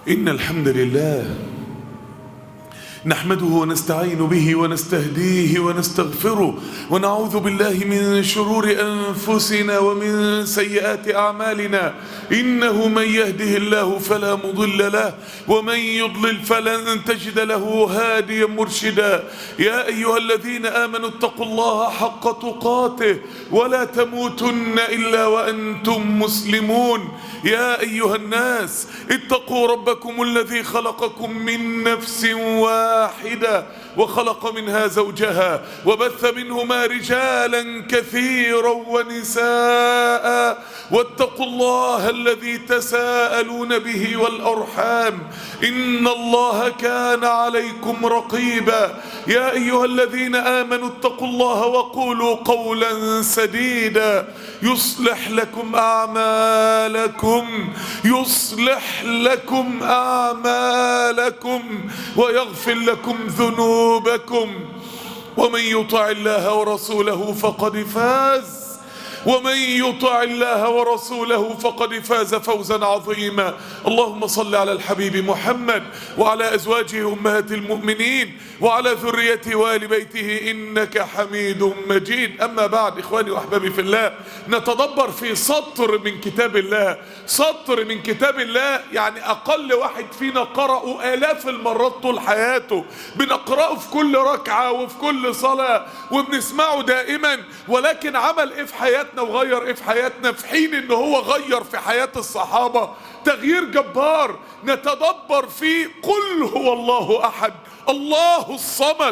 إن الحمد لله نحمده ونستعين به ونستهديه ونستغفره ونعوذ بالله من شرور أنفسنا ومن سيئات أعمالنا. إنه من يهده الله فلا مضل له ومن يضلل فلن تجد له هاديا مرشدا. يا أيها الذين آمنوا اتقوا الله حق تقاته ولا تموتن إلا وأنتم مسلمون. يا أيها الناس اتقوا ربكم الذي خلقكم من نفس واحدة وخلق منها زوجها وبث منهما رجالا كثيرا ونساء واتقوا الله الذي تساءلون به والأرحام إن الله كان عليكم رقيبا. يا أيها الذين آمنوا اتقوا الله وقولوا قولا سديدا يصلح لكم أعمالكم ويغفر لكم ذنوبكم ومن يطع الله ورسوله فقد فاز فوزا عظيما. اللهم صل على الحبيب محمد وعلى أزواجه أمهات المؤمنين وعلى ذريته وآل بيته إنك حميد مجيد. أما بعد، إخواني وأحبابي في الله، نتدبر في سطر من كتاب الله. سطر من كتاب الله يعني أقل واحد فينا قرأه آلاف المرات طول حياته، بنقرأه في كل ركعة وفي كل صلاة وبنسمعه دائما، ولكن عمل إيه في حياتنا وغير إيه في حياتنا، في حين إنه هو غير في حياة الصحابة تغيير جبار. نتدبر في قل هو الله أحد الله الصمد.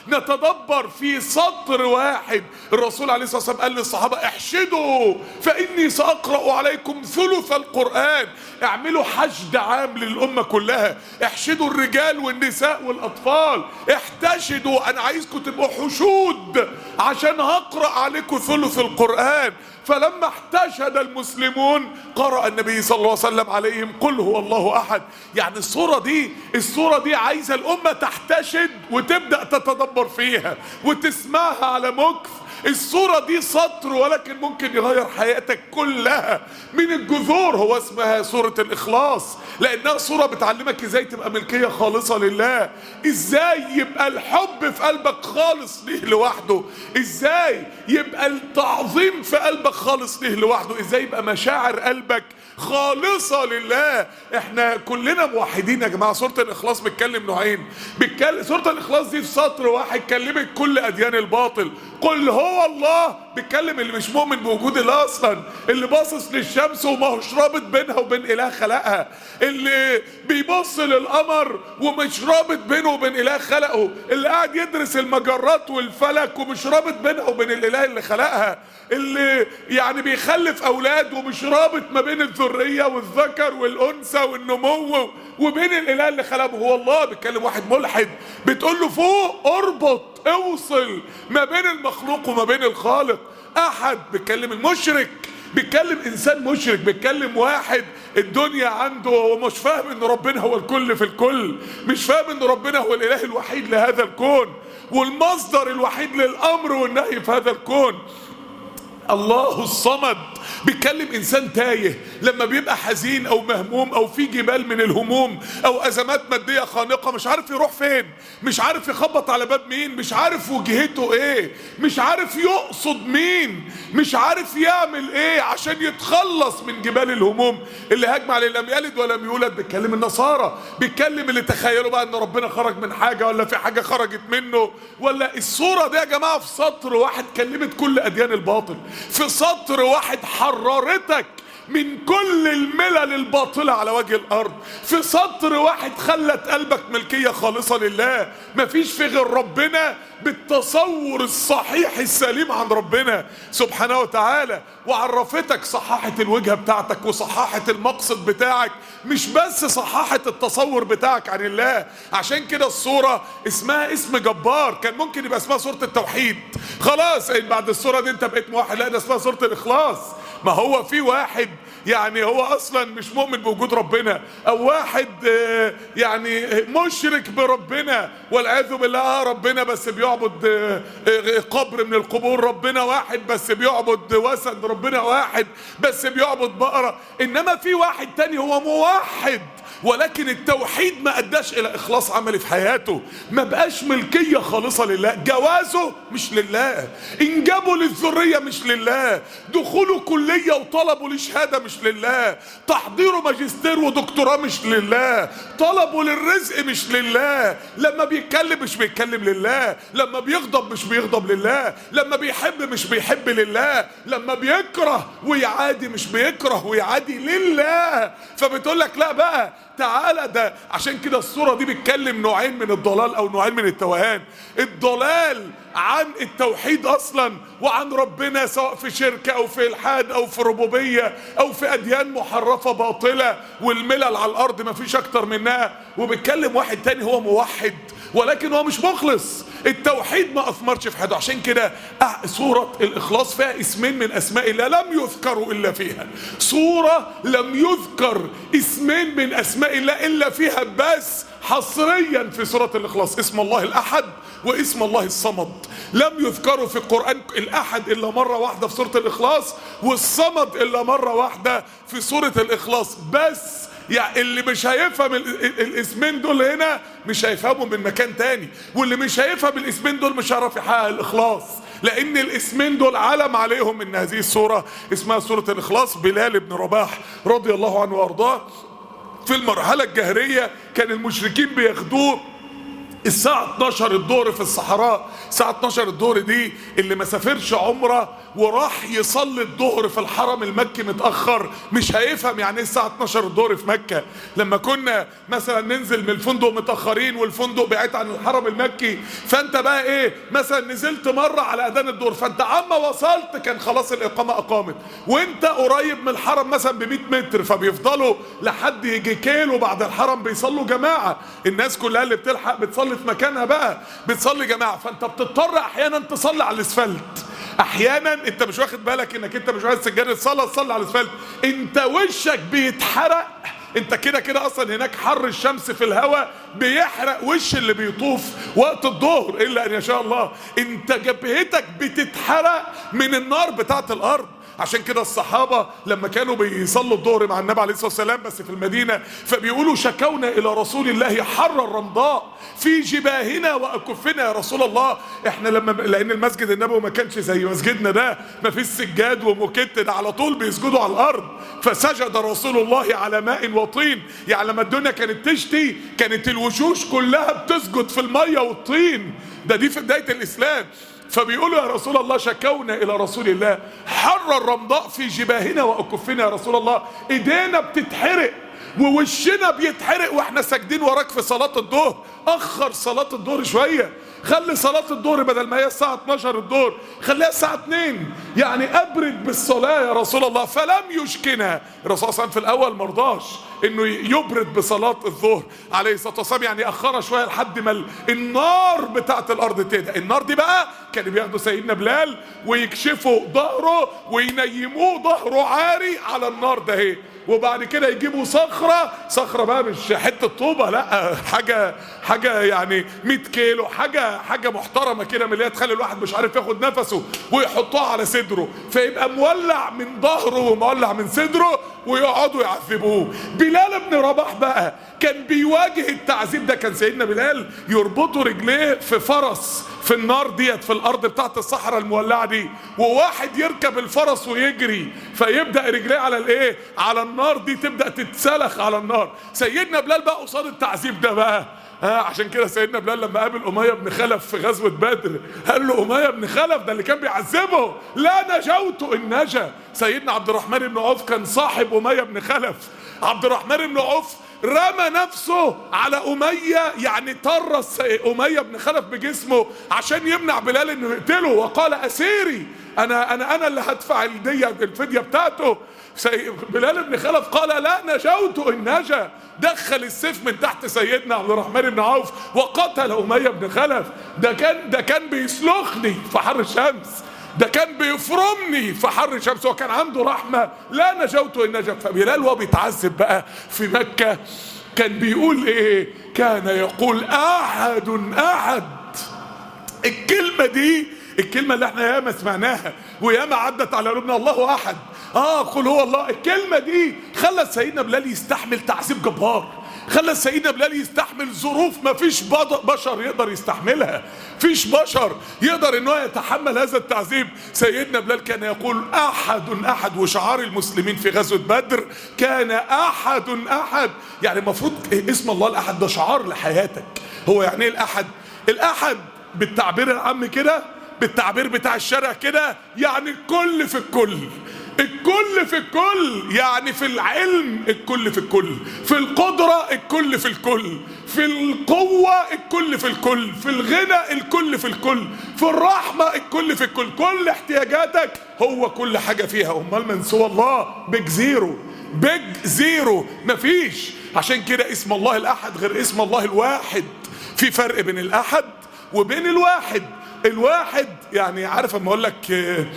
نتدبر في سطر واحد. الرسول عليه الصلاة والسلام قال للصحابة: احشدوا فإني سأقرأ عليكم ثلث القرآن. اعملوا حشد عام للأمة كلها، احشدوا الرجال والنساء والأطفال، احتشدوا، أنا عايزكم تبقوا حشود عشان هقرأ عليكم ثلث القرآن. فلما احتشد المسلمون قرأ النبي صلى الله عليه وسلم عليهم قل هو الله أحد. يعني الصورة دي عايزة الأمة تحتشد وتبدأ تتدبر فيها وتسمعها على مكث. الصورة دي سطر ولكن ممكن يغير حياتك كلها من الجذور. هو اسمها سورة الإخلاص لأنها صورة بتعلمك ازاي تبقى ملكية خالصة لله، ازاي يبقى الحب في قلبك خالص ليه لوحده، ازاي يبقى التعظيم في قلبك خالص ليه لوحده، ازاي يبقى مشاعر قلبك خالصة لله. احنا كلنا موحدين يا جماعة. سورة الإخلاص بتكلم نوعين. سورة الإخلاص دي في سطر واحد كلمت كل أديان الباطل. قل هو الله بيتكلم اللي مش مؤمن بوجود الله اصلا، اللي باصص للشمس وما هوش رابط بينها وبين اله خلقها، اللي بيبص للقمر ومش رابط بينه وبين اله خلقه، اللي قاعد يدرس المجرات والفلك ومش رابط بينها وبين الاله اللي خلقها، اللي يعني بيخلف اولاد ومش رابط ما بين الذريه والذكر والانثى والنمو وبين الاله اللي خلقه. هو الله بيتكلم واحد ملحد بتقول له فوق اربط اوصل ما بين المخلوق وما بين الخالق. احد بيتكلم المشرك، بيتكلم انسان مشرك، بيتكلم واحد الدنيا عنده ومش فاهم ان ربنا هو الكل في الكل، مش فاهم ان ربنا هو الاله الوحيد لهذا الكون والمصدر الوحيد للامر والنهي في هذا الكون. الله الصمد بيتكلم انسان تايه لما بيبقى حزين او مهموم او في جبال من الهموم او ازمات ماديه خانقه، مش عارف يروح فين، مش عارف يخبط على باب مين، مش عارف وجهته ايه، مش عارف يقصد مين، مش عارف يعمل ايه عشان يتخلص من جبال الهموم اللي هاجم عليه. لم يلد ولم يولد. بيتكلم النصارى، بيتكلم اللي تخيلوا بقى ان ربنا خرج من حاجه ولا في حاجه خرجت منه ولا. الصوره دي يا جماعه في سطر واحد كلمت كل اديان الباطل، في سطر واحد حررتك من كل الملل الباطلة على وجه الأرض، في سطر واحد خلت قلبك ملكية خالصة لله. مفيش في غير ربنا بالتصور الصحيح السليم عن ربنا سبحانه وتعالى، وعرفتك صحاحة الوجهة بتاعتك وصحاحة المقصد بتاعك، مش بس صحاحة التصور بتاعك عن الله. عشان كده الصورة اسمها اسم جبار. كان ممكن يبقى اسمها سورة التوحيد، خلاص بعد الصورة دي انت بقيت موحد. لا، ده اسمها سورة الإخلاص. ما هو في واحد يعني هو اصلا مش مؤمن بوجود ربنا، او واحد يعني مشرك بربنا والعياذ بالله، ربنا بس بيعبد قبر من القبور، ربنا واحد بس بيعبد وثن، ربنا واحد بس بيعبد بقرة. انما في واحد تاني هو موحد ولكن التوحيد ما اداش الى اخلاص عملي في حياته، ما بقاش ملكية خالصة لله. جوازه مش لله، انجابه للذرية مش لله، دخوله كلية وطلبه لشهادة مش لله، تحضيره ماجستير ودكتوراه مش لله، طلبه للرزق مش لله، لما بيتكلم مش بيتكلم لله، لما بيغضب مش بيغضب لله، لما بيحب مش بيحب لله، لما بيكره ويعادي مش بيكره ويعادي لله. فبتقول لك لا بقى تعالى. ده عشان كده الصورة دي بتكلم نوعين من الضلال او نوعين من التوهان. الضلال عن التوحيد اصلا وعن ربنا، سواء في شرك او في الحاد او في ربوبية او في اديان محرفة باطلة، والملل على الارض ما فيش اكتر منها. وبتكلم واحد تاني هو موحد ولكن هو مش مخلص، التوحيد ما اثمرش في حياته. عشان كده سورة الاخلاص فيها اسمين من اسماء الله لم يذكروا الا فيها. سورة لم يذكر اسمين من اسماء الله الا فيها، بس حصريا في سورة الاخلاص اسم الله الاحد واسم الله الصمد. لم يذكروا في القرآن الاحد الا مرة واحدة في سورة الاخلاص، والصمد الا مرة واحدة في سورة الاخلاص بس. يعني اللي مش هيفهم الاسمين دول هنا مش هيفهموا من مكان تاني، واللي مش هيفهم الاسمين دول مش هيعرف يحقق الاخلاص، لان الاسمين دول علم عليهم ان هذه السورة اسمها سورة الاخلاص. بلال بن رباح رضي الله عنه وارضاه في المرحلة الجهرية كان المشركين بياخدوه الساعة 12 الظهر في الصحراء. الساعة 12 الظهر دي اللي ما سافرش عمرة وراح يصلي الظهر في الحرم المكي متأخر مش هيفهم يعني ايه الساعة 12 الظهر في مكة. لما كنا مثلا ننزل من الفندق متأخرين والفندق بعيد عن الحرم المكي، فانت بقى ايه مثلا نزلت مرة على اذان الظهر، فانت عما وصلت كان خلاص الإقامة أقامت، وانت قريب من الحرم مثلا ب 100 متر، فبيفضلوا لحد يجي كيلو بعد الحرم بيصلوا جماعة. الناس كلها اللي بتلحق بتصلي في مكانها بقى بتصلي جماعة، فانت بتضطر احيانا تصلي على الاسفلت. احيانا انت مش واخد بالك انك انت مش عايز سجادة الصلاة تصلي على الاسفلت، انت وشك بيتحرق. انت كده كده اصلا هناك حر الشمس في الهواء بيحرق وش اللي بيطوف وقت الظهر الا ان يشاء الله. انت جبهتك بتتحرق من النار بتاعت الارض. عشان كده الصحابة لما كانوا بيصلوا الظهر مع النبي عليه الصلاة والسلام بس في المدينة، فبيقولوا شكونا إلى رسول الله حر الرمضاء في جباهنا وأكفنا. يا رسول الله احنا لأن المسجد النبوي ما كانش زي مسجدنا ده، ما فيش سجاد وموكيت، ده على طول بيسجدوا على الأرض. فسجد رسول الله على ماء وطين. يعني لما الدنيا كانت تشتي كانت الوشوش كلها بتسجد في المية والطين. دي في بداية الإسلام. فبيقولوا يا رسول الله شكونا الى رسول الله حر الرمضاء في جباهنا واكفنا. يا رسول الله ايدينا بتتحرق ووشنا بيتحرق واحنا ساجدين وراك في صلاة الظهر. اخر صلاة الظهر شوية، خلي صلاة الظهر بدل ما هي الساعة 12 الظهر خليها الساعة 2، يعني ابرد بالصلاة يا رسول الله. فلم يشكنا الرسول صلى الله عليه وسلم في الاول مرضاش انه يبرد بصلاة الظهر عليه الصلاة والسلام، يعني اخرها شوية لحد ما النار بتاعت الارض تهدى. النار دي بقى كانوا بياخدوا سيدنا بلال ويكشفوا ظهره وينيموه ظهره عاري على النار ده اهي، وبعد كده يجيبوا صخرة بقى مش حتة طوبة، لا حاجة يعني 100 كيلو، حاجة محترمة كده من اللي هي تخلي الواحد مش عارف ياخد نفسه، ويحطوها على صدره فيبقى مولع من ظهره ومولع من صدره ويقعدوا يعذبوه. بلال بن رباح بقى كان بيواجه التعذيب ده. كان سيدنا بلال يربطوا رجليه في فرس في النار ديت في الارض بتاعت الصحراء المولعه دي، وواحد يركب الفرس ويجري فيبدا رجليه على الايه على النار دي تبدا تتسلخ على النار. سيدنا بلال بقى قصاد التعذيب ده بقى عشان كده سيدنا بلال لما قابل أمية بن خلف في غزوة بدر قال له أمية بن خلف ده اللي كان بيعذبه لا نجوت إن نجا. سيدنا عبد الرحمن بن عوف كان صاحب أمية بن خلف. عبد الرحمن بن عوف رمى نفسه على أمية، يعني طرس أمية بن خلف بجسمه عشان يمنع بلال انه يقتله، وقال أسيري انا اللي هدفع الفدية بتاعته. بلال بن خلف قال لا نجوت إن نجا، دخل السيف من تحت سيدنا عبد الرحمن بن عوف وقتل أمية بن خلف. ده كان بيسلخني في حر الشمس، ده كان بيفرمني في حر الشمس، وكان عنده رحمة لا نجوت إن نجا. فبلال وهو بيتعذب بقى في مكة كان بيقول ايه؟ كان يقول أحد. الكلمة دي الكلمة اللي احنا ياما سمعناها وياما عدت على قلوبنا، الله أحد، قل هو الله. الكلمة دي خلت سيدنا بلال يستحمل تعذيب جبار. خلى سيدنا بلال يستحمل ظروف ما فيش بشر يقدر يستحملها، فيش بشر يقدر ان هو يتحمل هذا التعذيب. سيدنا بلال كان يقول احد، وشعار المسلمين في غزوة بدر كان احد. يعني المفروض اسم الله الاحد ده شعار لحياتك. هو يعني ايه الاحد؟ الاحد بالتعبير العام كده، بالتعبير بتاع الشارع كده، يعني الكل في الكل، الكل في الكل. يعني في العلم الكل في الكل، في القدرة الكل في الكل، في القوة الكل في الكل، في الغنى الكل في الكل، في الرحمة الكل في الكل. كل احتياجاتك هو كل حاجة فيها. امال من سوى الله بيج زيرو، بيج زيرو، مفيش. عشان كده اسم الله الاحد غير اسم الله الواحد. في فرق بين الاحد وبين الواحد. الواحد يعني عارف اما اقول لك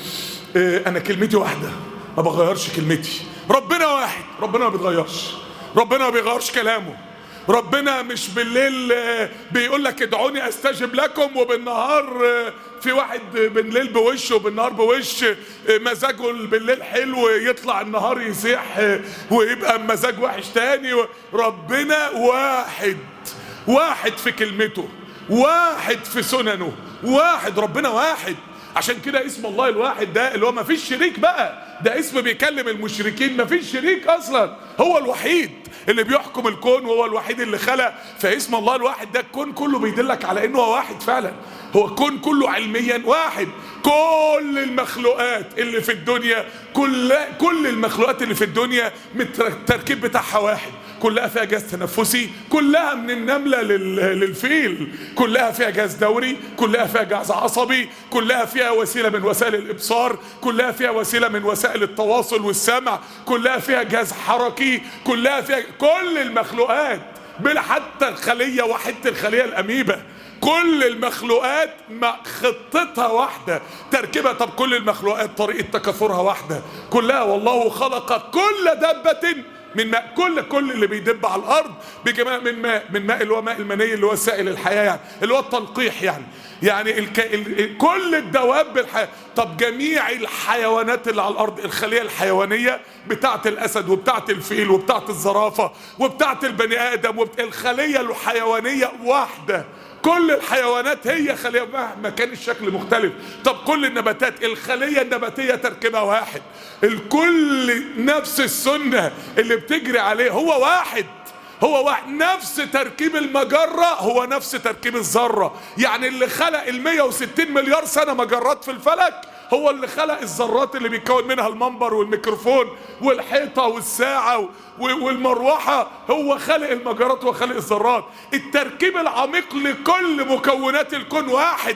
انا كلمتي واحده ما بغيرش كلمتي. ربنا واحد، ربنا ما بيتغيرش، ربنا ما بيغيرش كلامه. ربنا مش بالليل بيقول لك ادعوني استجب لكم، وبالنهار في واحد بالليل بوش وبالنهار بوش، مزاجه بالليل حلو يطلع النهار يسيح ويبقى مزاج وحش تاني. ربنا واحد، واحد في كلمته، واحد في سننه، واحد. ربنا واحد. عشان كده اسم الله الواحد ده اللي هو ما فيش شريك بقى، ده اسم بيكلم المشركين، ما فيش شريك اصلا، هو الوحيد اللي بيحكم الكون وهو الوحيد اللي خلق. فاسم الله الواحد ده الكون كله بيدلك على انه هو واحد فعلا. هو الكون كله علميا واحد. كل المخلوقات اللي في الدنيا، كل المخلوقات اللي في الدنيا التركيب بتاعها واحد. كلها فيها جهاز تنفسي، كلها من النملة للفيل، كلها فيها جهاز دوري، كلها فيها جهاز عصبي، كلها فيها وسيلة من وسائل الإبصار، كلها فيها وسيلة من وسائل التواصل والسمع، كلها فيها جهاز حركي، كلها فيها كل المخلوقات، بل حتى الخلية وحتى الخلية الأميبا. كل المخلوقات خطتها واحدة، تركيبها. طب كل المخلوقات طريقة تكاثرها واحدة كلها. والله خلق كل دابة من ماء، كل اللي بيدب على الارض بجماع من ماء اللي هو ماء المني اللي هو سائل الحياه، يعني اللي هو التلقيح. يعني كل الدواب بالحياه. طب جميع الحيوانات اللي على الارض، الخليه الحيوانيه بتاعه الاسد وبتاعه الفيل وبتاعه الزرافه وبتاعه البني ادم، الخليه الحيوانيه واحده. كل الحيوانات هي خلية مهما كان الشكل مختلف. طب كل النباتات، الخلية النباتية تركيبها واحد. الكل نفس السنة اللي بتجري عليه هو واحد، هو واحد. نفس تركيب المجرة هو نفس تركيب الذرة. يعني اللي خلق 160 مليار سنة مجرات في الفلك هو اللي خلق الذرات اللي بيتكون منها المنبر والميكروفون والحيطة والساعة والمروحة. هو خلق المجرات وخلق الذرات. التركيب العميق لكل مكونات الكون واحد.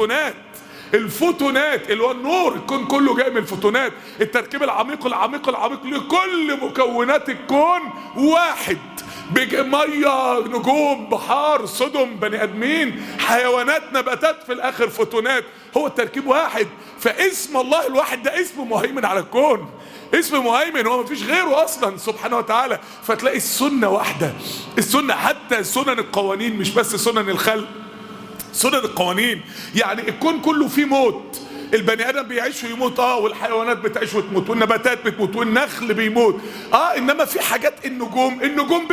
الفوتونات اللي هو النور، الكون كله جاي من الفوتونات. التركيب العميق لكل مكونات الكون واحد. ميه، نجوم، بحار، صدم، بني ادمين، حيوانات، نباتات، في الاخر فوتونات. هو التركيب واحد. فاسم الله الواحد ده اسم مهيمن على الكون، اسم مهيمن، هو مفيش غيره اصلا سبحانه وتعالى. فتلاقي السنة واحدة. السنة حتى سنن القوانين، مش بس سنن الخلق، سنن القوانين. يعني الكون كله فيه موت. البني ادم بيعيش ويموت، والحيوانات بتعيش وتموت، والنباتات بتموت، والنخل بيموت، انما في حاجات النجوم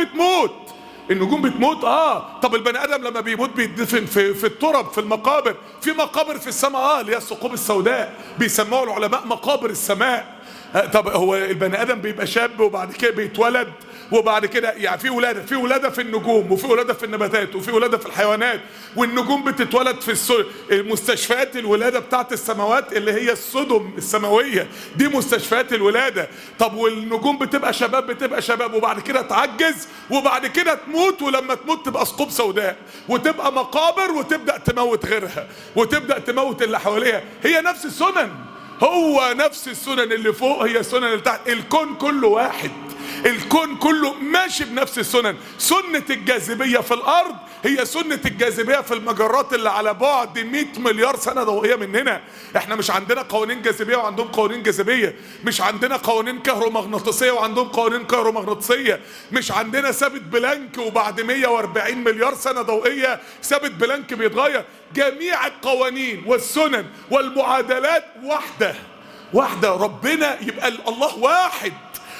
بتموت. طب البني ادم لما بيموت بيدفن في التراب، في المقابر، في مقابر في السماء، اللي هي الثقوب السوداء، بيسموها العلماء مقابر السماء. طب هو البني ادم بيبقى شاب وبعد كده بيتولد، وبعد كده يعني في ولاده في النجوم، وفي ولاده في النباتات، وفي ولاده في الحيوانات. والنجوم بتتولد في المستشفيات الولاده بتاعت السماوات اللي هي السدم السماويه، دي مستشفيات الولاده. طب والنجوم بتبقى شباب وبعد كده تعجز وبعد كده تموت، ولما تموت تبقى ثقوب سوداء وتبقى مقابر وتبدا تموت غيرها وتبدا تموت اللي حواليها. هي نفس السنن، هو نفس السنن اللي فوق هي السنن اللي تحت. الكون كله واحد، الكون كله ماشي بنفس السنن. سنة الجاذبية في الأرض هي سنة الجاذبية في المجرات اللي على بعد 100 مليار سنة ضوئية مننا. احنا مش عندنا قوانين جاذبية وعندهم قوانين جاذبية، مش عندنا قوانين كهرومغناطيسية وعندهم قوانين كهرومغناطيسية، مش عندنا ثابت بلانك وبعد 140 مليار سنة ضوئية ثابت بلانك بيتغير. جميع القوانين والسنن والمعادلات واحدة. ربنا يبقى الله واحد.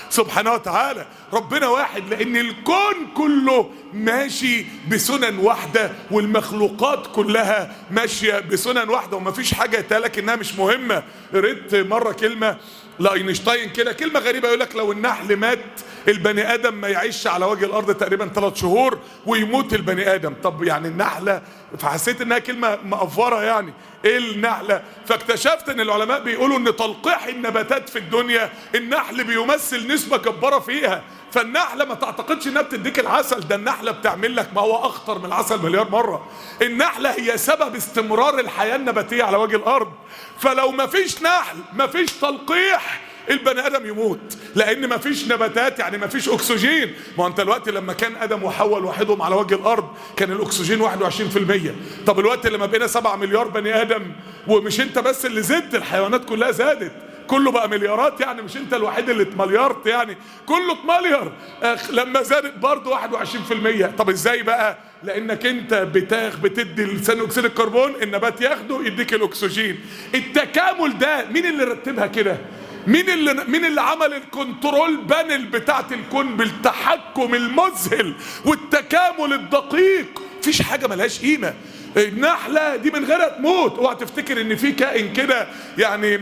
سبحانه وتعالى. ربنا واحد لان الكون كله ماشي بسنن واحدة، والمخلوقات كلها ماشية بسنن واحدة، ومفيش حاجة يتقالك انها مش مهمة. قريت مرة كلمة لاينشتاين كده، كلمة غريبة، يقولك لو النحل مات البني ادم ما يعيش على وجه الارض تقريبا 3 شهور ويموت البني ادم. طب يعني النحلة، فحسيت انها كلمة مأفورة، يعني ايه النحلة؟ فاكتشفت ان العلماء بيقولوا ان تلقيح النباتات في الدنيا النحل بيمثل نسبة جبارة فيها. فالنحلة ما تعتقدش انها بتديك العسل، ده النحلة بتعمل لك ما هو اخطر من العسل مليار مرة. النحلة هي سبب استمرار الحياة النباتية على وجه الارض. فلو ما فيش نحل، ما فيش تلقيح، البني ادم يموت، لان ما فيش نباتات يعني ما فيش اكسجين. ما انت الوقت لما كان ادم وحواء لوحدهم على وجه الارض كان الاكسجين 21%. طب الوقت لما بقينا 7 مليار بني ادم، ومش انت بس اللي زدت، الحيوانات كلها زادت، كله بقى مليارات، يعني مش انت الوحيد اللي اتمليارت، يعني كله اتمليار. لما زادت برضه 21%. طب ازاي بقى؟ لانك انت بتدي ثاني اكسيد الكربون، النبات ياخده يديك الاكسجين. التكامل ده مين اللي رتبها كده؟ مين اللي عمل الكنترول بانل بتاعت الكون بالتحكم المذهل والتكامل الدقيق؟ مفيش حاجه ملهاش قيمه. النحله دي من غيرها تموت. اوعى تفتكر ان في كائن كده يعني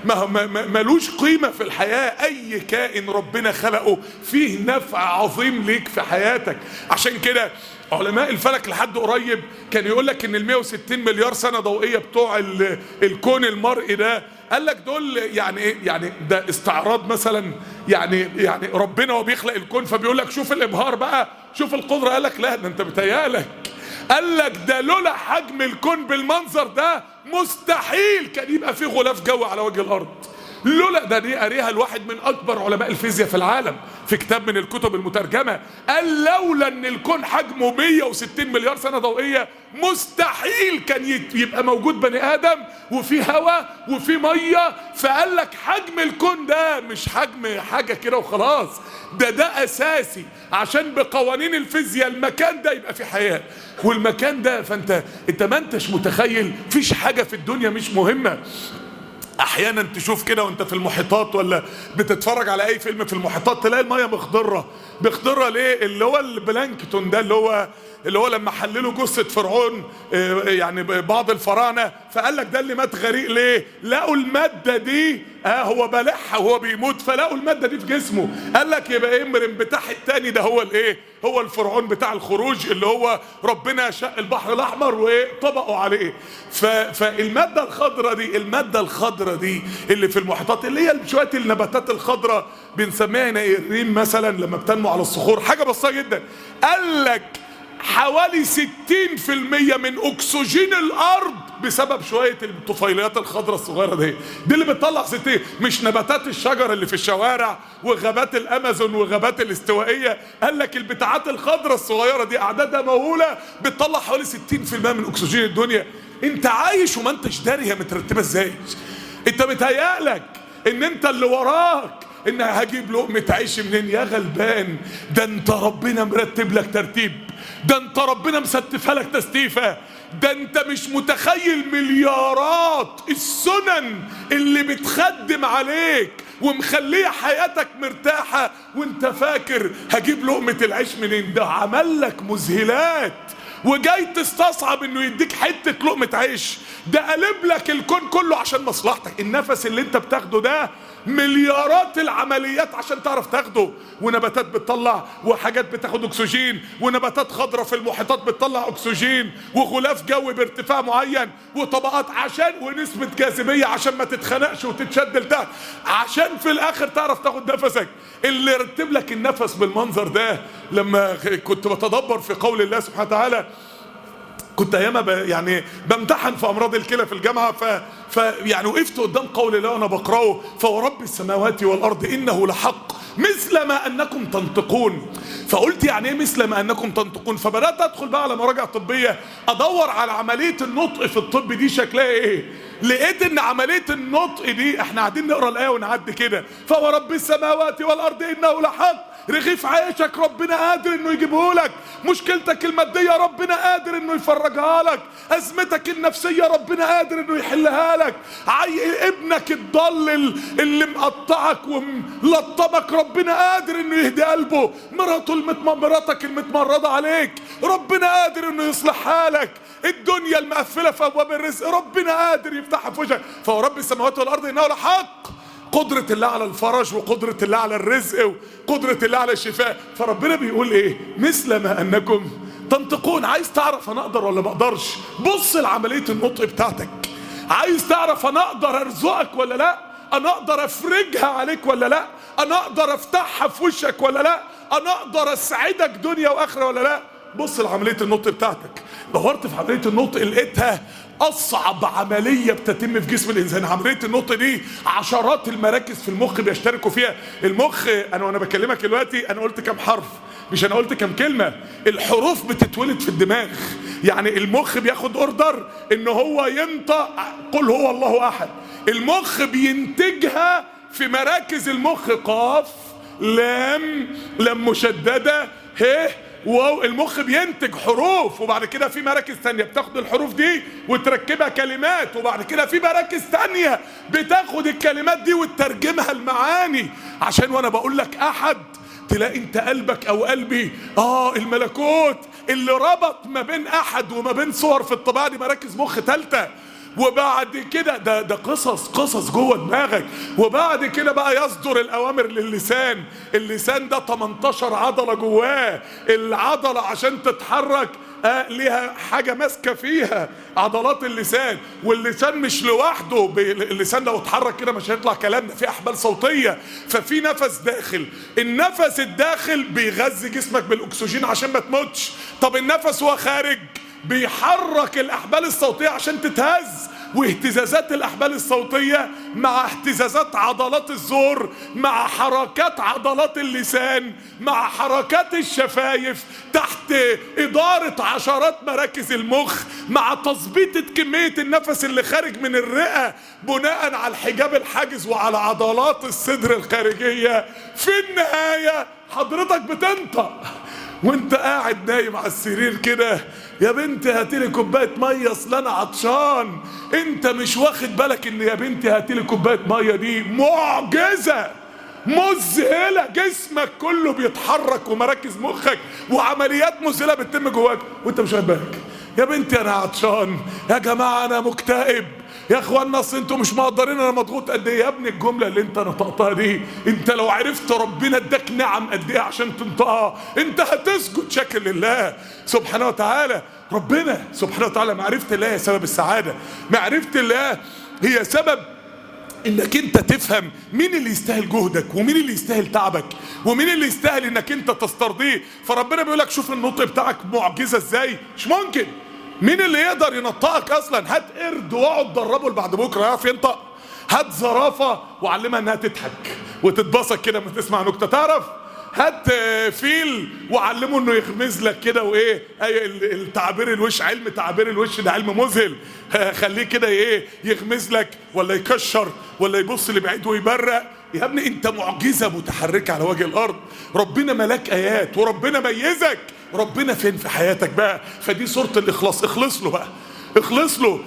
ملوش قيمه في الحياه. اي كائن ربنا خلقه فيه نفع عظيم ليك في حياتك. عشان كده علماء الفلك لحد قريب كان يقول لك ان ال 160 مليار سنه ضوئيه بتوع الكون المرئي ده، قال لك دول يعني ايه؟ يعني ده استعراض مثلا، يعني ربنا وهو بيخلق الكون فبيقول لك شوف الابهار بقى، شوف القدره. قال لك لا، ده انت بتهيألك. قال لك ده لولا حجم الكون بالمنظر ده مستحيل كان يبقى فيه غلاف جوي على وجه الارض. لولا ده، دي قاريها الواحد من اكبر علماء الفيزياء في العالم في كتاب من الكتب المترجمه، قال لولا ان الكون حجمه 160 مليار سنه ضوئيه مستحيل كان يبقى موجود بني ادم وفي هواء وفي ميه. فقال لك حجم الكون ده مش حجم حاجه كده وخلاص، ده اساسي عشان بقوانين الفيزياء المكان ده يبقى في حياه. والمكان ده فانت ما انتش متخيل، فيش حاجه في الدنيا مش مهمه. احيانا تشوف كده وانت في المحيطات ولا بتتفرج على اي فيلم في المحيطات، تلاقي الميه مخضره ليه؟ اللي هو البلانكتون ده، اللي هو لما حللوا جثه فرعون، يعني بعض الفراعنه، فقال لك ده اللي مات غريق ليه؟ لقوا الماده دي، هو بلعها وهو بيموت، فلقوا الماده دي في جسمه. قال لك يبقى امرن بتاع التاني ده هو الايه؟ هو الفرعون بتاع الخروج، اللي هو ربنا شق البحر الاحمر وطبقوا عليه. فالماده الخضراء دي اللي في المحيطات، اللي هي شويه النباتات الخضراء بنسميها نيرين مثلا لما بتنمو على الصخور، حاجه بسيطه جدا. قال لك حوالي 60% من اكسجين الارض بسبب شويه الطفيليات الخضراء الصغيره دي اللي بتطلع 60. مش نباتات الشجر اللي في الشوارع وغابات الامازون وغابات الاستوائيه. قال لك البتاعات الخضراء الصغيره دي اعدادها مهوله، بتطلع حوالي 60% من اكسجين الدنيا. انت عايش وما انتش داري هي مترتبه ازاي. انت متهيألك ان انت اللي وراك ان هجيب لقمه عيش منين. يا غلبان، ده انت ربنا مرتب لك ترتيب، ده انت ربنا مستفها لك تستيفه، ده انت مش متخيل مليارات السنن اللي بتخدم عليك ومخليه حياتك مرتاحه، وانت فاكر هجيب لقمه العيش منين. ده عمل لك مذهلات وجاي تستصعب انه يديك حته لقمه عيش. ده قلب لك الكون كله عشان مصلحتك. النفس اللي انت بتاخده ده مليارات العمليات عشان تعرف تاخده، ونباتات بتطلع، وحاجات بتاخد اكسجين، ونباتات خضراء في المحيطات بتطلع اكسجين، وغلاف جوي بارتفاع معين، وطبقات عشان، ونسبة جاذبية عشان ما تتخنقش وتتشد لتحت، عشان في الاخر تعرف تاخد نفسك. اللي رتب لك النفس بالمنظر ده. لما كنت بتدبر في قول الله سبحانه وتعالى، كنت ايامها يعني بمتحن في امراض الكلى في الجامعه، يعني وقفت قدام قول الله وانا بقراه، فورب السماوات والارض انه لحق مثل ما انكم تنطقون. فقلت يعني ايه مثل ما انكم تنطقون؟ فبدات ادخل بقى على مراجع طبيه ادور على عمليه النطق في الطب دي شكلها ايه. لقيت ان عملية النطق دي، احنا قاعدين نقرا الآية ونعدي كده، فهو رب السماوات والأرض إنه لحق. رغيف عيشك ربنا قادر انه يجيبه لك، مشكلتك المادية ربنا قادر انه يفرجها لك، ازمتك النفسية ربنا قادر انه يحلها لك، ابنك الضال اللي مقطعك وملطمك ربنا قادر انه يهدي قلبه، مراتك المتمردة عليك ربنا قادر انه يصلحها لك، الدنيا المقفلة في ابواب الرزق ربنا قادر يفتحها في وجهك. فهو رب السماوات والارض انه لحق. قدرة الله على الفرج، وقدرة الله على الرزق، وقدرة الله على الشفاء. فربنا بيقول ايه؟ مثل ما انكم تنطقون. عايز تعرف انا اقدر ولا ما اقدرش؟ بص لعملية النطق بتاعتك. عايز تعرف انا اقدر ارزقك ولا لا؟ انا اقدر افرجها عليك ولا لا؟ انا اقدر افتحها في وشك ولا لا؟ انا اقدر اسعدك دنيا واخرة ولا لا؟ بص لعملية النطق بتاعتك. دورت في عملية النطق لقيتها أصعب عملية بتتم في جسم الإنسان. عملية النطق دي عشرات المراكز في المخ بيشتركوا فيها. المخ وأنا بكلمك دلوقتي أنا قلت كم حرف، مش أنا قلت كم كلمة. الحروف بتتولد في الدماغ. يعني المخ بياخد أوردر إن هو ينطق قل هو الله أحد، المخ بينتجها في مراكز المخ. قاف، لام مشددة، ه، واو. المخ بينتج حروف، وبعد كده في مراكز تانية بتاخد الحروف دي وتركبها كلمات، وبعد كده في مراكز تانية بتاخد الكلمات دي وتترجمها المعاني. عشان وانا بقول لك احد تلاقي انت قلبك او قلبي الملكوت اللي ربط ما بين احد وما بين صور في الطباعة دي مراكز مخ تالتة. وبعد كده ده قصص جوه دماغك. وبعد كده بقى يصدر الاوامر للسان. اللسان ده 18 عضلة جواه. العضلة عشان تتحرك ليها حاجة ماسكة فيها، عضلات اللسان. واللسان مش لوحده، اللسان لو اتحرك كده مش هيطلع كلام، ده في احبال صوتية. ففي نفس داخل، النفس الداخل بيغذي جسمك بالاكسجين عشان ما تموتش. طب النفس هو خارج بيحرك الاحبال الصوتية عشان تتهز، واهتزازات الاحبال الصوتية مع اهتزازات عضلات الزور مع حركات عضلات اللسان مع حركات الشفايف تحت ادارة عشرات مراكز المخ مع تظبيطة كمية النفس اللي خارج من الرئة بناء على الحجاب الحاجز وعلى عضلات الصدر الخارجية. في النهاية حضرتك بتنطق وانت قاعد نايم على السرير كده، يا بنتي هاتيلي كوبايه ميه اصل انا عطشان. انت مش واخد بالك ان يا بنتي هاتيلي كوبايه ميه دي معجزه مذهله، جسمك كله بيتحرك ومراكز مخك وعمليات مذهله بتتم جواك وانت مش واخد بالك. يا بنتي انا عطشان، يا جماعه انا مكتئب، يا اخوانا اصل انتوا مش مقدرين انا مضغوط قد ايه. يا ابني الجمله اللي انت نطقتها دي، انت لو عرفت ربنا اداك نعم قد ايه عشان تنطقها انت هتسجد شكر لله سبحانه وتعالى. ربنا سبحانه وتعالى، معرفه الله هي سبب السعاده، معرفه الله هي سبب انك انت تفهم مين اللي يستاهل جهدك ومين اللي يستاهل تعبك ومين اللي يستاهل انك انت تسترضيه. فربنا بيقولك شوف النطق بتاعك معجزه ازاي، مش ممكن. مين اللي يقدر ينطقك اصلا؟ هات قرد واقعد دربه بعد بكره يعرف ينطق. هات زرافه وعلمها انها تضحك وتتبسط كده لما تسمع نكته تعرف. هات فيل وعلمه انه يغمز لك كده وايه التعبير الوش، علم تعبير الوش ده علم مذهل. خليه كده ايه يغمز لك ولا يكشر ولا يبص لبعيد ويبرق. يا ابني انت معجزه متحركه على وجه الارض. ربنا ملاك ايات وربنا ميزك. ربنا فين في حياتك بقى؟ فدي سوره الاخلاص. اخلص له بقى، اخلص له.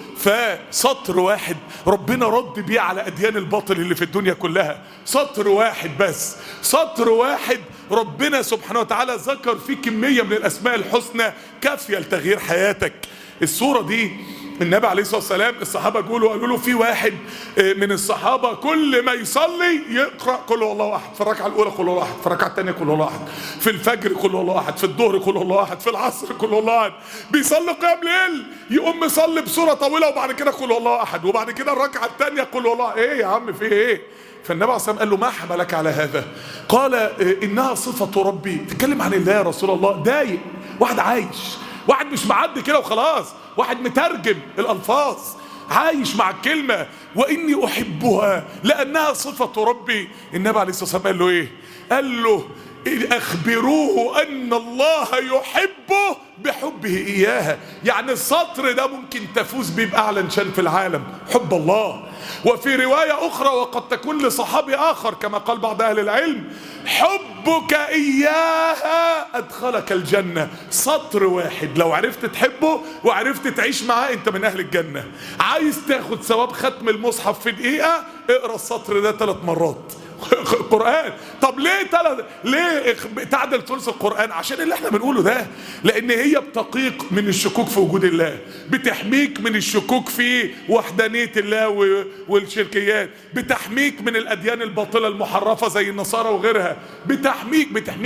فسطر واحد ربنا رد بيه على اديان الباطل اللي في الدنيا كلها، سطر واحد بس، سطر واحد ربنا سبحانه وتعالى ذكر فيه كمية من الاسماء الحسنى كافية لتغيير حياتك. السورة دي النبي عليه الصلاة والسلام الصحابة قالوا له في واحد من الصحابة كل ما يصلي يقرأ قل هو الله أحد، في الركعة الأولى قل هو الله أحد، في الركعة الثانية قل هو الله أحد، في الفجر قل هو الله أحد، في الظهر قل هو الله أحد، في العصر قل هو الله أحد. بيصلي قيام ليل يقوم مصلي بسورة طويلة وبعد كده قل هو الله أحد، وبعد كده الركعة الثانية قل هو الله. إيه يا عم في إيه؟ فالنبي عليه الصلاة والسلام قال له ما حملك على هذا؟ قال إنها صفة ربي. تتكلم عن الله يا رسول الله؟ دايق، واحد عايش، واحد مش معدي كده وخلاص، واحد مترجم الألفاظ عايش مع الكلمة. وإني أحبها لأنها صفة ربي. النبي عليه الصلاة والسلام قال له إيه؟ قال له أخبروه أن الله يحبه بحبه إياها. يعني السطر ده ممكن تفوز بيه بأعلى نشان في العالم، حب الله. وفي رواية أخرى وقد تكون لصحابي آخر كما قال بعض أهل العلم: حبك إياها أدخلك الجنة. سطر واحد لو عرفت تحبه وعرفت تعيش معاه أنت من أهل الجنة. عايز تاخد ثواب ختم المصحف في دقيقة؟ اقرأ السطر ده 3 مرات قرآن. طب ليه تعدل ثلث القرآن؟ عشان اللي احنا بنقوله ده، لان هي بتقيك من الشكوك في وجود الله، بتحميك من الشكوك في وحدانية الله والشركيات، بتحميك من الاديان الباطلة المحرفة زي النصارى وغيرها، بتحميك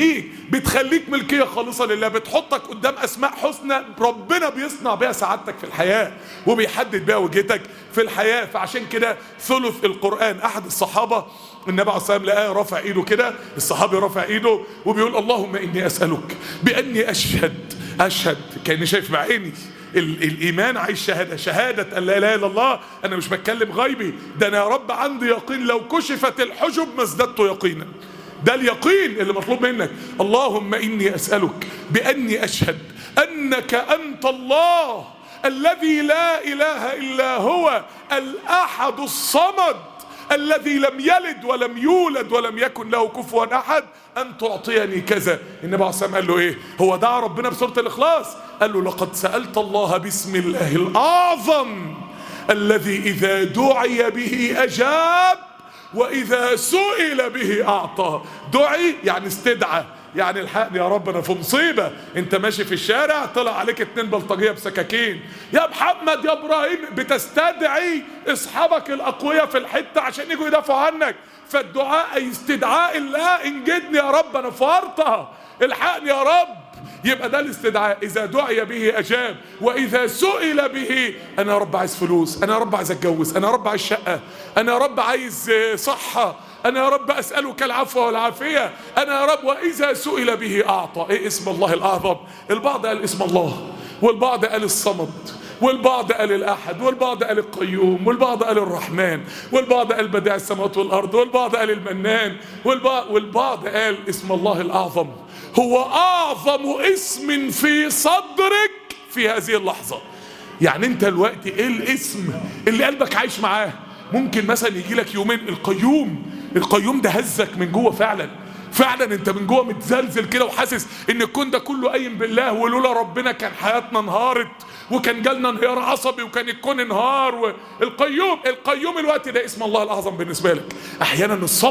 بتخليك ملكية خالصة لله، بتحطك قدام اسماء حسنى ربنا بيصنع بها سعادتك في الحياة وبيحدد بها وجهتك في الحياة. فعشان كده ثلث القرآن. احد الصحابة النبي عليه الصلاة والسلام لقاه رافع ايده كده، الصحابي رافع ايده وبيقول: اللهم اني اسألك باني اشهد كأني شايف بعيني. الايمان عايز شهادة ان لا اله الا الله. انا مش بتكلم غيبي، ده انا يا رب عندي يقين لو كشفت الحجب ما ازددت يقينا. ده اليقين اللي مطلوب منك. اللهم اني اسألك باني اشهد انك انت الله الذي لا اله الا هو الاحد الصمد الذي لم يلد ولم يولد ولم يكن له كفوا احد ان تعطيني كذا. النبي عليه الصلاه والسلام قال له ايه؟ هو دعا ربنا بسوره الاخلاص، قال له: لقد سالت الله باسم الله الاعظم الذي اذا دعي به اجاب واذا سئل به اعطى. دعي يعني استدعى، يعني الحقني يا رب انا في مصيبه، انت ماشي في الشارع طلع عليك 2 بلطجيه بسكاكين، يا محمد يا ابراهيم، بتستدعي اصحابك الاقوياء في الحته عشان يجوا يدافعوا عنك. فالدعاء اي استدعاء الله: انجدني يا رب انا في ورطه، الحقني يا رب. يبقى ده الاستدعاء. اذا دعي به اجاب واذا سئل به: انا يا رب عايز فلوس، انا يا رب عايز اتجوز، انا يا رب عايز شقه، انا يا رب عايز صحه، انا يا رب اسالك العفو والعافيه، انا يا رب. واذا سئل به اعطى. ايه اسم الله الاعظم؟ البعض قال اسم الله، والبعض قال الصمد، والبعض قال الاحد، والبعض قال القيوم، والبعض قال الرحمن، والبعض قال بديع السماوات والارض، والبعض قال المنان، والبعض قال اسم الله الاعظم هو اعظم اسم في صدرك في هذه اللحظه. يعني انت الوقت ايه الاسم اللي قلبك عايش معاه؟ ممكن مثلا يجي لك يومين القيوم ده هزك من جوه فعلا انت من جوه متزلزل كده وحاسس ان الكون ده كله قايم بالله، ولولا ربنا كان حياتنا انهارت وكان جالنا انهيار عصبي وكان الكون انهار. القيوم الوقت ده اسم الله الاعظم بالنسبه لك. احيانا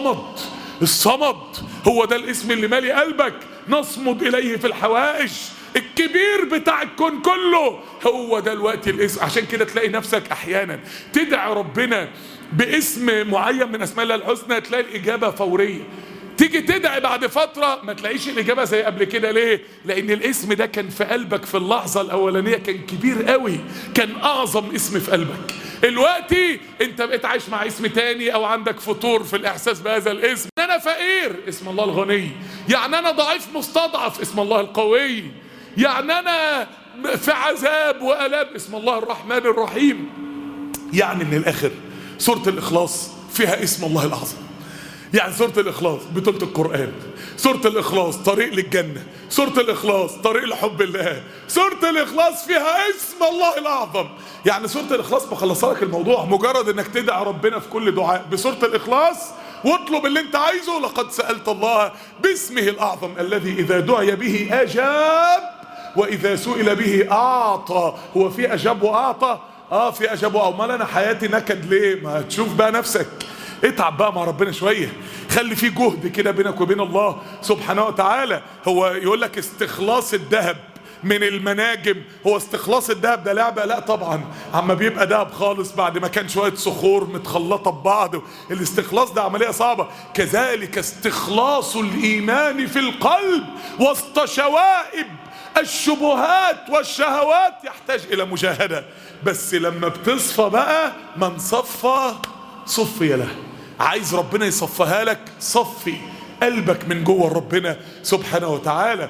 الصمد هو ده الاسم اللي مالي قلبك، نصمد اليه في الحوائج. الكبير بتاع الكون كله هو ده الوقت الاسم. عشان كده تلاقي نفسك احيانا تدعي ربنا باسم معين من اسماء الله الحسنى تلاقي الاجابه فوريه، تيجي تدعي بعد فتره ما تلاقيش الاجابه زي قبل كده. ليه؟ لان الاسم ده كان في قلبك في اللحظه الاولانيه كان كبير قوي، كان اعظم اسم في قلبك. دلوقتي انت بقيت عايش مع اسم تاني او عندك فتور في الاحساس بهذا الاسم. انا فقير، اسم الله الغني. يعني انا ضعيف مستضعف، اسم الله القوي. يعني انا في عذاب والام، اسم الله الرحمن الرحيم. يعني من الاخر سورة الإخلاص فيها اسم الله الأعظم. يعني سورة الإخلاص بطولة القرآن، سورة الإخلاص طريق للجنة، سورة الإخلاص طريق لحب الله، سورة الإخلاص فيها اسم الله الأعظم. يعني سورة الإخلاص مخلصة لك الموضوع، مجرد انك تدعي ربنا في كل دعاء بسورة الإخلاص واطلب اللي انت عايزه. لقد سألت الله باسمه الأعظم الذي إذا دعي به أجاب وإذا سئل به أعطى. هو في أجاب وأعطى؟ في أجاب. أو ما انا حياتي نكد ليه؟ ما تشوف بقى نفسك، اتعب بقى مع ربنا شوية، خلي فيه جهد كده بينك وبين الله سبحانه وتعالى. هو يقول لك استخلاص الذهب من المناجم، هو استخلاص الذهب ده لعبة؟ لا طبعا، عما بيبقى ذهب خالص بعد ما كان شوية صخور متخلطة ببعض. الاستخلاص ده عملية صعبة. كذلك استخلاص الإيمان في القلب وسط شوائب الشبهات والشهوات يحتاج إلى مجاهدة. بس لما بتصفى بقى، من صفي له. عايز ربنا يصفها لك، صفي قلبك من جوه ربنا سبحانه وتعالى.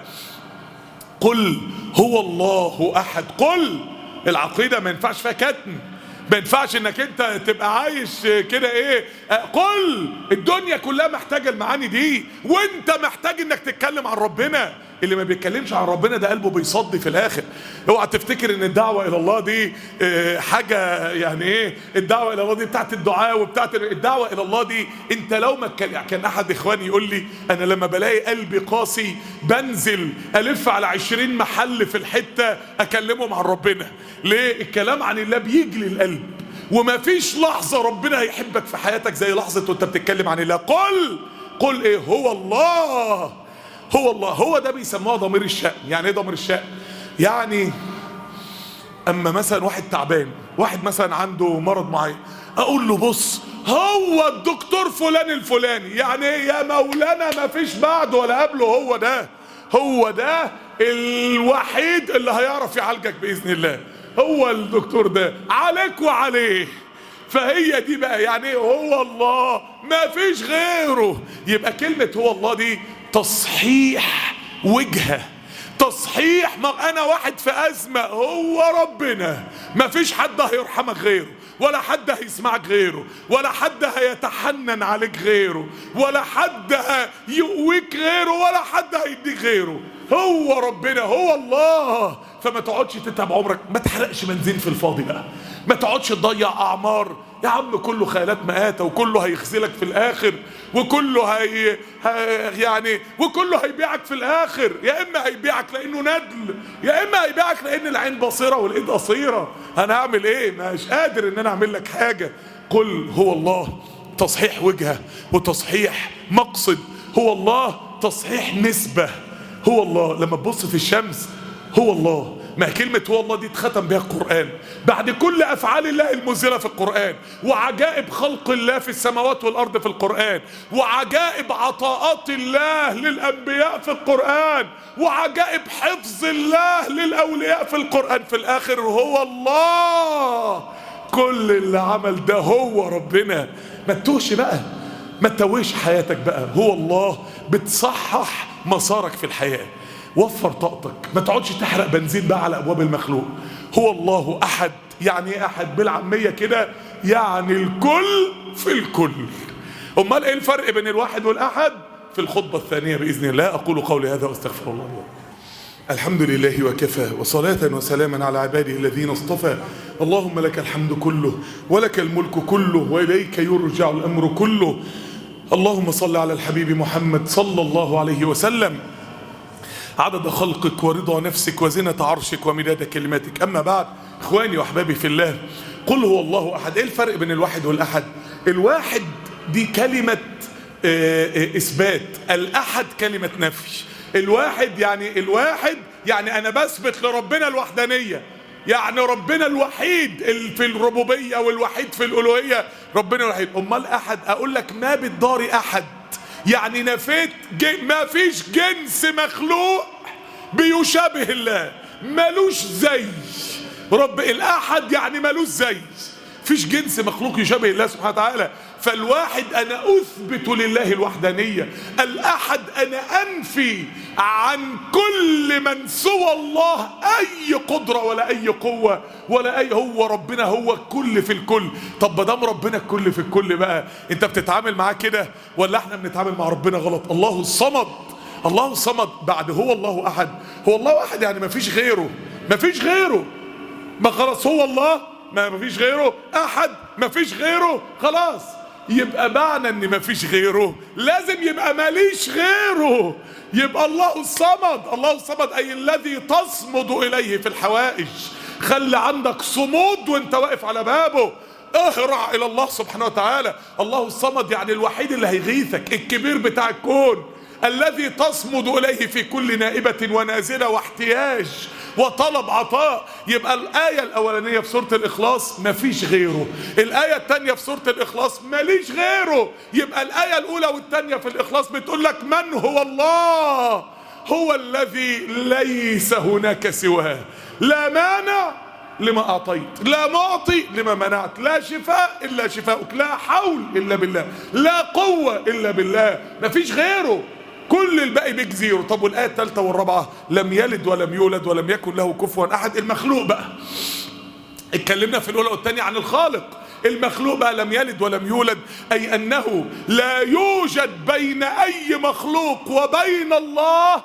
قل هو الله أحد. قل العقيدة ما ينفعش فيها كتم، ما ينفعش انك انت تبقى عايش كده ايه. قل الدنيا كلها محتاجه المعاني دي، وانت محتاج انك تتكلم عن ربنا. اللي ما بيتكلمش عن ربنا ده قلبه بيصدي في الاخر. اوعى تفتكر ان الدعوه الى الله دي حاجه يعني ايه. الدعوه الى الله دي بتاعت الدعاء وبتاعت الدعوه الى الله دي. انت لو ما كان احد اخواني يقول لي انا لما بلاقي قلبي قاسي بنزل الف على 20 محل في الحته اكلمهم عن ربنا. ليه؟ الكلام عن الله بيجلي القلب، وما فيش لحظه ربنا هيحبك في حياتك زي لحظه وانت بتتكلم عن الله. قل ايه؟ هو الله، هو الله. هو ده بيسموها ضمير الشأن. يعني ايه ضمير الشأن؟ يعني اما مثلا واحد تعبان، واحد مثلا عنده مرض معين، اقول له بص هو الدكتور فلان الفلاني. يعني ايه؟ يا مولانا ما فيش بعده ولا قبله. هو ده الوحيد اللي هيعرف يعالجك بإذن الله. هو الدكتور ده عليك وعليه. فهي دي بقى يعني ايه هو الله، ما فيش غيره. يبقى كلمة هو الله دي تصحيح وجهة، تصحيح. ما انا واحد في ازمة، هو ربنا. ما فيش حد هيرحمك غيره، ولا حد هيسمعك غيره، ولا حد هيتحنن عليك غيره، ولا حد هيقويك غيره، ولا حد هيديك غيره. هو ربنا، هو الله. فما تقعدش تتعب عمرك، ما تحرقش بنزين في الفاضي بقى، ما تقعدش تضيع اعمار. يا عم كله خيالات مآتة، وكله هيخذلك في الاخر، وكله وكله هيبيعك في الاخر. يا اما هيبيعك لانه ندل، يا اما هيبيعك لان العين بصيرة والايد قصيرة. هنعمل ايه؟ مش قادر ان انا اعمل لك حاجة. قل هو الله تصحيح وجهة وتصحيح مقصد. هو الله تصحيح نسبة. هو الله لما تبص في الشمس هو الله. ما كلمة هو الله دي اتختم بها القرآن بعد كل أفعال الله المذلة في القرآن، وعجائب خلق الله في السماوات والأرض في القرآن، وعجائب عطاءات الله للأنبياء في القرآن، وعجائب حفظ الله للأولياء في القرآن. في الآخر هو الله. كل اللي عمل ده هو ربنا. ما تتوهش بقى، ما تتوهش حياتك بقى. هو الله بتصحح مسارك في الحياة. وفر طاقتك، ما تقعدش تحرق بنزين بقى على ابواب المخلوق. هو الله احد. يعني ايه احد بالعاميه كده؟ يعني الكل في الكل. امال ايه الفرق بين الواحد والاحد؟ في الخطبه الثانيه باذن الله. اقول قولي هذا واستغفر الله لي. الحمد لله وكفى، وصلاة وسلاما على عباده الذين اصطفى. اللهم لك الحمد كله، ولك الملك كله، واليك يرجع الامر كله. اللهم صل على الحبيب محمد صلى الله عليه وسلم عدد خلقك ورضا نفسك وزنة عرشك ومداد كلماتك. أما بعد، إخواني وأحبابي في الله، قل هو الله أحد. إيه الفرق بين الواحد والأحد؟ الواحد دي كلمة إثبات، الأحد كلمة نفي. الواحد يعني أنا بثبت لربنا الوحدانية، يعني ربنا الوحيد في الربوبية والوحيد في الألوهية، ربنا الوحيد. أمال أحد؟ أقول لك ما بالدار أحد، يعني نفيت ما فيش جنس مخلوق بيشابه الله، ملوش زي. رب الأحد يعني ملوش زي، فيش جنس مخلوق يشابه الله سبحانه وتعالى. فالواحد أنا أثبت لله الوحدانية، الأحد أنا أنفي عن كل من سوى الله أي قدرة ولا أي قوة ولا أي. هو ربنا هو الكل في الكل. طب مادام ربنا الكل في الكل بقى، أنت بتتعامل معاه كده ولا إحنا بنتعامل مع ربنا غلط؟ الله الصمد، الله الصمد بعد هو الله أحد. هو الله أحد يعني ما فيش غيره، ما فيش غيره. ما خلاص هو الله، ما فيش غيره. أحد ما فيش غيره، خلاص. يبقى معنى ان مفيش غيره لازم يبقى ماليش غيره. يبقى الله الصمد، الله الصمد اي الذي تصمد اليه في الحوائج. خلي عندك صمود وانت واقف على بابه، اهرع الى الله سبحانه وتعالى. الله الصمد يعني الوحيد اللي هيغيثك، الكبير بتاع الكون، الذي تصمد اليه في كل نائبة ونازلة واحتياج وطلب عطاء. يبقى الآية الأولانية في سورة الإخلاص مفيش غيره، الآية الثانية في سورة الإخلاص ماليش غيره. يبقى الآية الأولى والثانية في الإخلاص بتقول لك من هو الله؟ هو الذي ليس هناك سواه، لا مانع لما أعطيت، لا معطي لما منعت، لا شفاء إلا شفاؤك، لا حول إلا بالله، لا قوة إلا بالله. مفيش غيره، كل الباقي بيج زيرو. طب والآية الثالثة والرابعة؟ لم يلد ولم يولد ولم يكن له كفوا أحد. المخلوق بقى، اتكلمنا في الأولى والثانية عن الخالق. المخلوق بقى لم يلد ولم يولد، أي أنه لا يوجد بين أي مخلوق وبين الله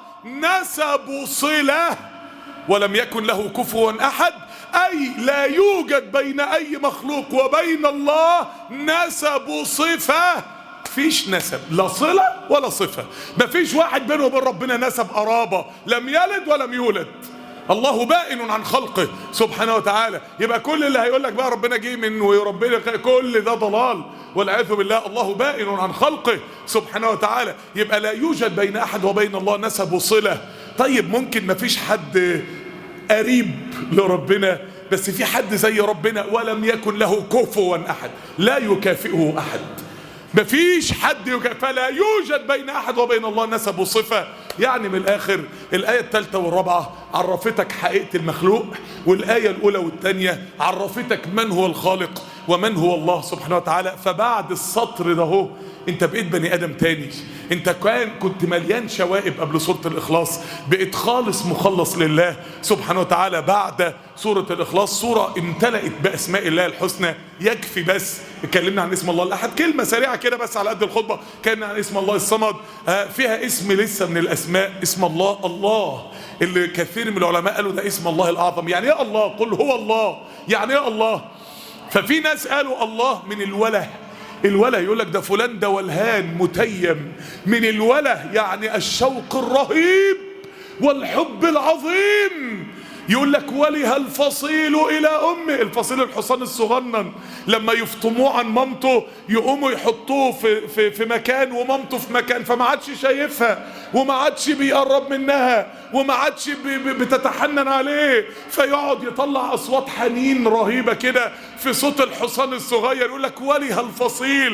نسب صلة، ولم يكن له كفوا أحد، أي لا يوجد بين أي مخلوق وبين الله نسب صفة. فيش نسب، لا صلة ولا صفة. مفيش واحد بينه وبين ربنا نسب قرابة، لم يلد ولم يولد. الله بائن عن خلقه سبحانه وتعالى. يبقى كل اللي هيقول لك بقى ربنا جه من وربنا، كل ده ضلال والعياذ بالله. الله بائن عن خلقه سبحانه وتعالى. يبقى لا يوجد بين أحد وبين الله نسب صلة. طيب ممكن مفيش حد قريب لربنا، بس في حد زي ربنا، ولم يكن له كفوا أحد، لا يكافئه أحد. مفيش حد فلا يوجد بين أحد وبين الله نسب صفة. يعني من الآخر الآية الثالثة والرابعة عرفتك حقيقة المخلوق، والآية الأولى والثانية عرفتك من هو الخالق ومن هو الله سبحانه وتعالى. فبعد السطر ده هو انت بقيت بني آدم تاني. انت كنت مليان شوائب قبل سورة الإخلاص، بقيت خالص مخلص لله سبحانه وتعالى. بعد سورة الإخلاص سورة امتلأت بأسماء الله الحسنى. يكفي بس اتكلمنا عن اسم الله الأحد، كلمة سريعة كده بس على قد الخطبة. كان عن اسم الله الصمد، فيها اسم لسه من الأسماء، اسم الله الله، اللي كثير من العلماء قالوا ده اسم الله الأعظم. يعني ايه الله؟ قل هو الله. يعني ايه الله؟ ففي ناس قالوا الله من الوله. الوله يقول لك ده فلان ده ولهان متيم. من الوله يعني الشوق الرهيب والحب العظيم. يقول لك وله الفصيل إلى أمه. الفصيل الحصان الصغنن لما يفطموه عن مامته يقوموا يحطوه في مكان ومامته في مكان، فما عادش شايفها وما عادش بيقرب منها وما عادش بتتحنن عليه، فيقعد يطلع أصوات حنين رهيبة كده في صوت الحصان الصغير. يقول لك وله الفصيل،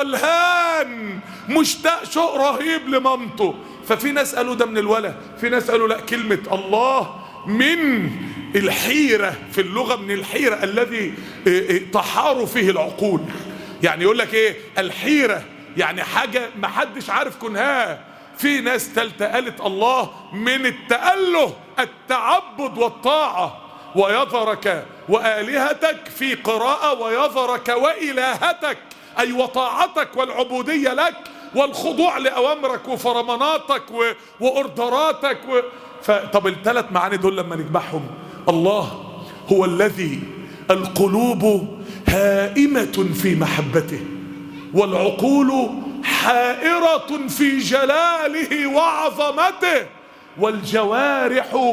والهان مشتاق شوق رهيب لمامته. ففي ناس قالوا ده من الوله، في ناس قالوا لا، كلمة الله من الحيرة في اللغة، من الحيرة الذي تحار فيه العقول. يعني يقول لك ايه الحيرة؟ يعني حاجة ما حدش عارف كنها. في ناس تالتة قالت الله من التأله، التعبد والطاعة. ويذرك وآلهتك في قراءة ويذرك وإلهتك، أي وطاعتك والعبودية لك والخضوع لأوامرك وفرماناتك وأوردراتك طب الثلاث معاني دول لما نجمعهم، الله هو الذي القلوب هائمة في محبته، والعقول حائرة في جلاله وعظمته، والجوارح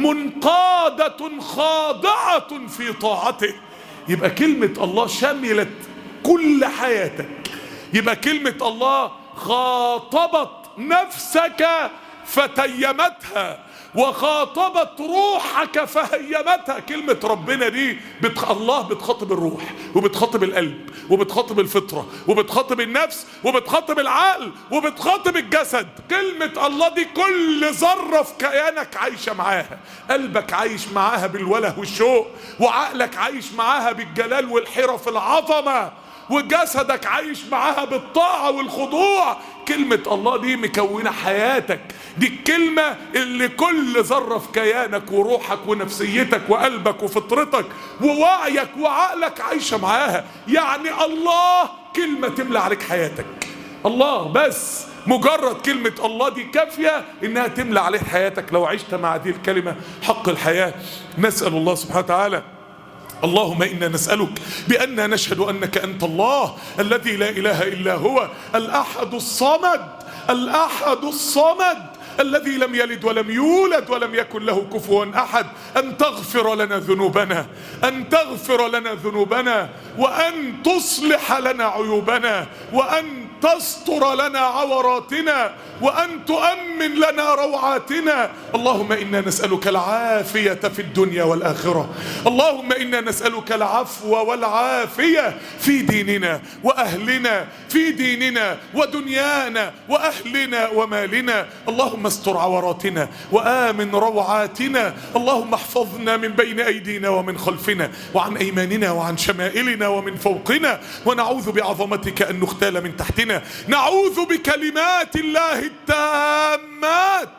منقادة خاضعة في طاعته. يبقى كلمة الله شملت كل حياتك. يبقى كلمة الله خاطبت نفسك فتيمتها، وخاطبت روحك فهيمتها. كلمة ربنا دي الله بتخاطب الروح وبتخاطب القلب وبتخاطب الفطرة وبتخاطب النفس وبتخاطب العقل وبتخاطب الجسد. كلمة الله دي كل ذرة في كيانك عايشة معاها. قلبك عايش معاها بالوله والشوق، وعقلك عايش معاها بالجلال والحيرة في العظمة، وجسدك عايش معاها بالطاعة والخضوع. كلمة الله دي مكونة حياتك. دي الكلمة اللي كل ذرة في كيانك وروحك ونفسيتك وقلبك وفطرتك ووعيك وعقلك عايشة معاها. يعني الله كلمة تملى عليك حياتك. الله بس مجرد كلمة الله دي كافية انها تملى عليك حياتك لو عشت مع هذه الكلمة حق الحياة. نسأل الله سبحانه وتعالى، اللهم إنا نسألك بأننا نشهد أنك أنت الله الذي لا إله إلا هو، الأحد الصمد، الأحد الصمد الذي لم يلد ولم يولد ولم يكن له كفوا أحد. أن تغفر لنا ذنوبنا، أن تغفر لنا ذنوبنا، وأن تصلح لنا عيوبنا، وأن تستر لنا عوراتنا، وأن تؤمن لنا روعاتنا. اللهم إنا نسألك العافية في الدنيا والآخرة. اللهم إنا نسألك العفو والعافية في ديننا وأهلنا، في ديننا ودنيانا وأهلنا ومالنا. اللهم استر عوراتنا وآمن روعاتنا. اللهم احفظنا من بين أيدينا ومن خلفنا وعن أيماننا وعن شمائلنا ومن فوقنا، ونعوذ بعظمتك أن نختال من تحتنا. نعوذ بكلمات الله التامات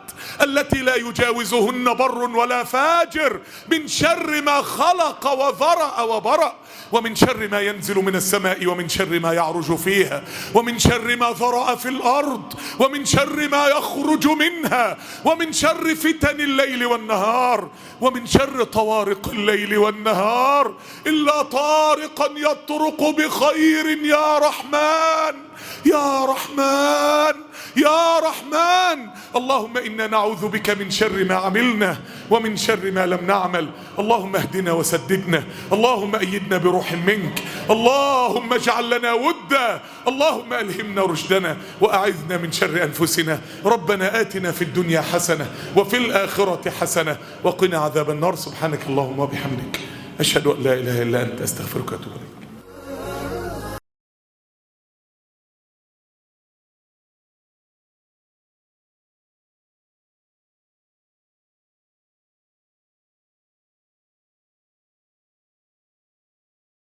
التي لا يجاوزهن بر ولا فاجر، من شر ما خلق وذرأ وبرأ، ومن شر ما ينزل من السماء، ومن شر ما يعرج فيها، ومن شر ما ذرأ في الأرض، ومن شر ما يخرج منها، ومن شر فتن الليل والنهار، ومن شر طوارق الليل والنهار، إلا طارقا يطرق بخير يا رحمن يا رحمن يا رحمن. اللهم إنا نعوذ بك من شر ما عملنا ومن شر ما لم نعمل. اللهم اهدنا وسددنا، اللهم أيدنا بروح منك، اللهم اجعل لنا ودا، اللهم ألهمنا رشدنا وأعذنا من شر أنفسنا. ربنا آتنا في الدنيا حسنة وفي الآخرة حسنة وقنا عذاب النار. سبحانك اللهم وبحمدك، أشهد أن لا إله إلا أنت، أستغفرك وأتوب إليك.